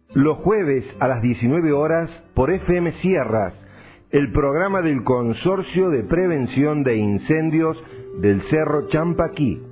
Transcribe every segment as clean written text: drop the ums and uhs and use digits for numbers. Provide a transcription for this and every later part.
Los jueves a las 19 horas por FM Sierras, el programa del Consorcio de Prevención de Incendios del Cerro Champaquí.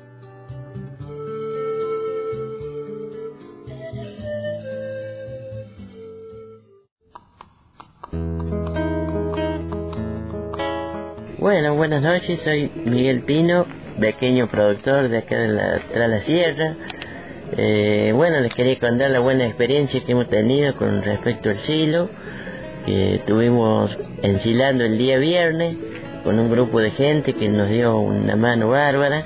Bueno, buenas noches, soy Miguel Pino, pequeño productor de acá de la Sierra. Bueno, les quería contar la buena experiencia que hemos tenido con respecto al silo, que estuvimos ensilando el día viernes con un grupo de gente que nos dio una mano bárbara.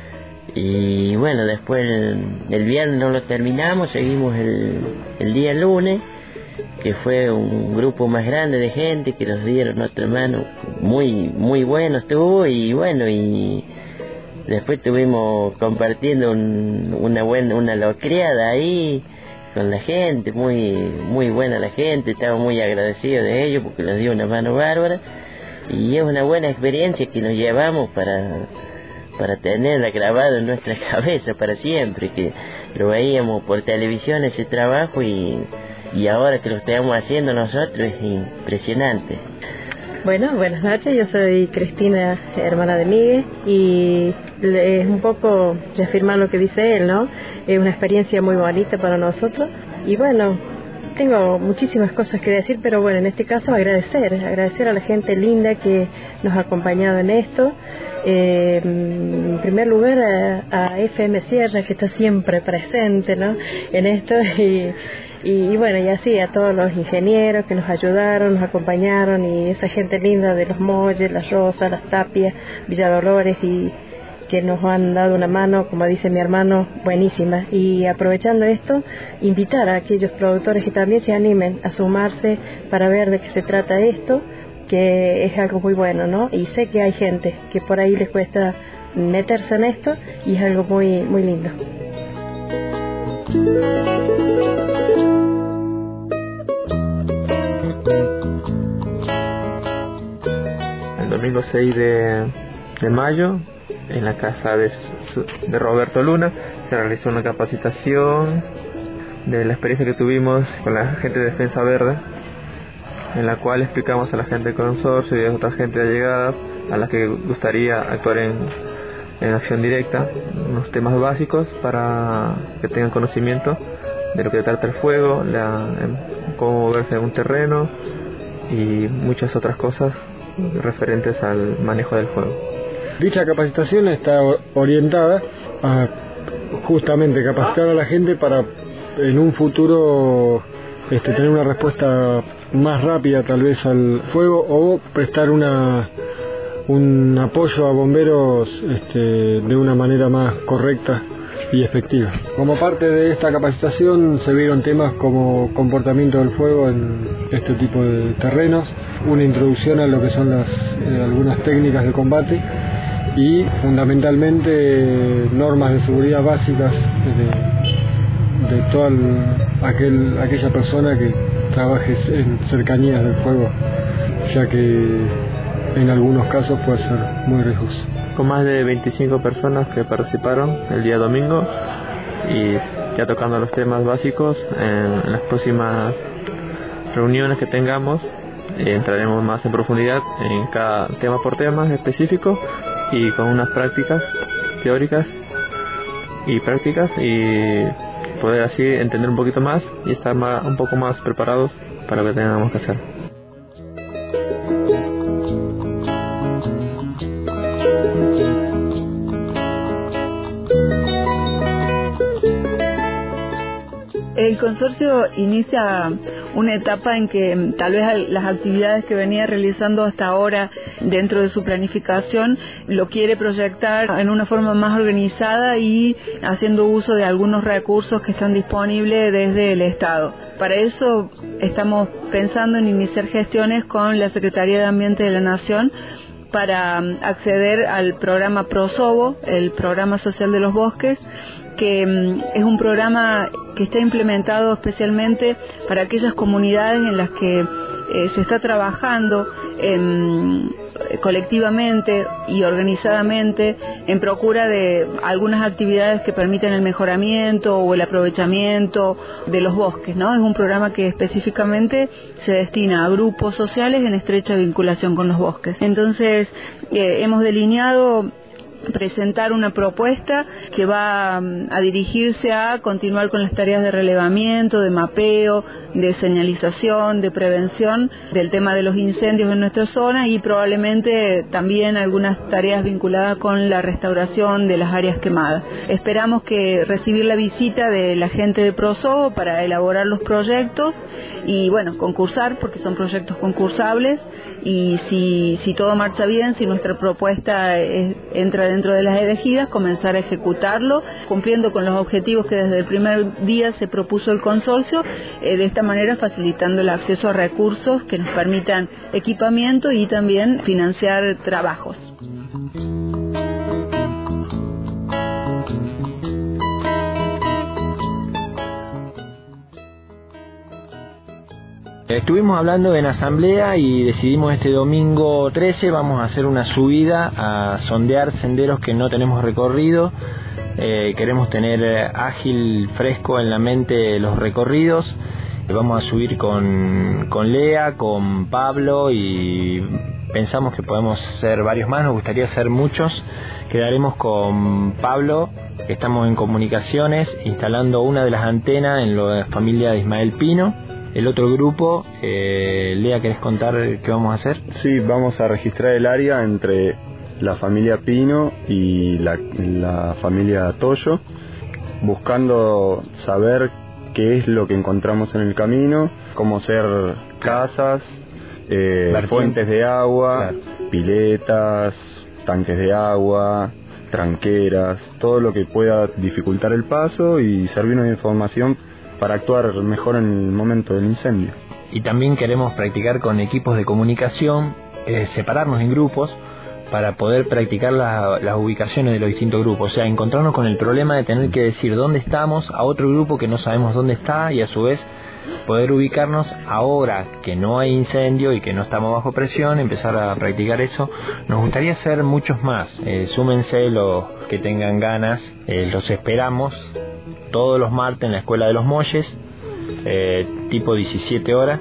Y bueno, después el viernes no lo terminamos, seguimos el día lunes, que fue un grupo más grande de gente que nos dieron otra mano, muy bueno estuvo. Y bueno, y después estuvimos compartiendo una locriada ahí con la gente, muy buena la gente, estaba muy agradecido de ellos porque nos dio una mano bárbara. Y es una buena experiencia que nos llevamos para tenerla grabado en nuestra cabeza para siempre, que lo veíamos por televisión ese trabajo y ahora que lo estamos haciendo nosotros es impresionante. Bueno, buenas noches, yo soy Cristina, hermana de Miguel, y es un poco reafirmar lo que dice él, ¿no? Es una experiencia muy bonita para nosotros, y bueno, tengo muchísimas cosas que decir, pero bueno, en este caso agradecer a la gente linda que nos ha acompañado en esto. En primer lugar a FM Sierra, que está siempre presente, ¿no?, en esto, y bueno, y así a todos los ingenieros que nos ayudaron, nos acompañaron, y esa gente linda de Los Molles, Las Rosas, Las Tapias, Villa Dolores, y que nos han dado una mano, como dice mi hermano, buenísima. Y aprovechando esto, invitar a aquellos productores que también se animen a sumarse para ver de qué se trata esto, que es algo muy bueno, ¿no? Y sé que hay gente que por ahí les cuesta meterse en esto, y es algo muy lindo. El domingo 6 de mayo, en la casa de Roberto Luna, se realizó una capacitación de la experiencia que tuvimos con la gente de Defensa Verde, en la cual explicamos a la gente del consorcio y a otra gente allegadas a las que gustaría actuar en acción directa unos temas básicos para que tengan conocimiento de lo que trata el fuego, cómo moverse en un terreno y muchas otras cosas referentes al manejo del fuego. Dicha capacitación está orientada a justamente capacitar a la gente para en un futuro tener una respuesta más rápida tal vez al fuego, o prestar un apoyo a bomberos de una manera más correcta y efectiva. Como parte de esta capacitación se vieron temas como comportamiento del fuego en este tipo de terrenos, una introducción a lo que son algunas técnicas de combate y fundamentalmente normas de seguridad básicas de toda aquella persona que trabaje en cercanías del fuego, ya que en algunos casos puede ser muy riesgoso. Con más de 25 personas que participaron el día domingo, y ya tocando los temas básicos, en las próximas reuniones que tengamos entraremos más en profundidad en cada tema por tema específico, y con unas prácticas teóricas y prácticas, y poder así entender un poquito más y estar un poco más preparados para lo que tengamos que hacer. El consorcio inicia una etapa en que tal vez las actividades que venía realizando hasta ahora dentro de su planificación lo quiere proyectar en una forma más organizada y haciendo uso de algunos recursos que están disponibles desde el Estado. Para eso estamos pensando en iniciar gestiones con la Secretaría de Ambiente de la Nación para acceder al programa ProSobo, el Programa Social de los Bosques, que es un programa que está implementado especialmente para aquellas comunidades en las que se está trabajando en colectivamente y organizadamente en procura de algunas actividades que permiten el mejoramiento o el aprovechamiento de los bosques, ¿no? Es un programa que específicamente se destina a grupos sociales en estrecha vinculación con los bosques. Entonces, hemos delineado presentar una propuesta que va a dirigirse a continuar con las tareas de relevamiento, de mapeo, de señalización, de prevención del tema de los incendios en nuestra zona y probablemente también algunas tareas vinculadas con la restauración de las áreas quemadas. Esperamos que recibir la visita de la gente de Prosobo para elaborar los proyectos y bueno, concursar porque son proyectos concursables y si todo marcha bien, si nuestra propuesta entra dentro de las elegidas, comenzar a ejecutarlo, cumpliendo con los objetivos que desde el primer día se propuso el consorcio, de esta manera facilitando el acceso a recursos que nos permitan equipamiento y también financiar trabajos. Estuvimos hablando en asamblea y decidimos este domingo 13 vamos a hacer una subida a sondear senderos que no tenemos recorrido. Queremos tener ágil, fresco en la mente los recorridos. Vamos a subir con Lea, con Pablo y pensamos que podemos ser varios más, nos gustaría ser muchos. Quedaremos con Pablo, que estamos en comunicaciones, instalando una de las antenas en la familia de Ismael Pino. El otro grupo, Lea, ¿querés contar qué vamos a hacer? Sí, vamos a registrar el área entre la familia Pino y la familia Toyo, buscando saber qué es lo que encontramos en el camino, cómo ser casas, fuentes de agua, claro, piletas, tanques de agua, tranqueras, todo lo que pueda dificultar el paso y servirnos de información para actuar mejor en el momento del incendio. Y también queremos practicar con equipos de comunicación, separarnos en grupos para poder practicar las ubicaciones de los distintos grupos, o sea, encontrarnos con el problema de tener que decir dónde estamos a otro grupo que no sabemos dónde está y a su vez poder ubicarnos ahora que no hay incendio y que no estamos bajo presión, empezar a practicar eso. Nos gustaría hacer muchos más, súmense los que tengan ganas, los esperamos todos los martes en la Escuela de los Molles, tipo 17 horas.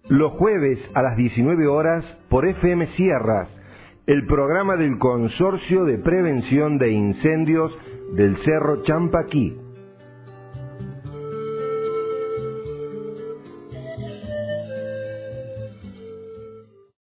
los jueves a las 19 horas por FM Sierras, el programa del Consorcio de Prevención de Incendios del Cerro Champaquí.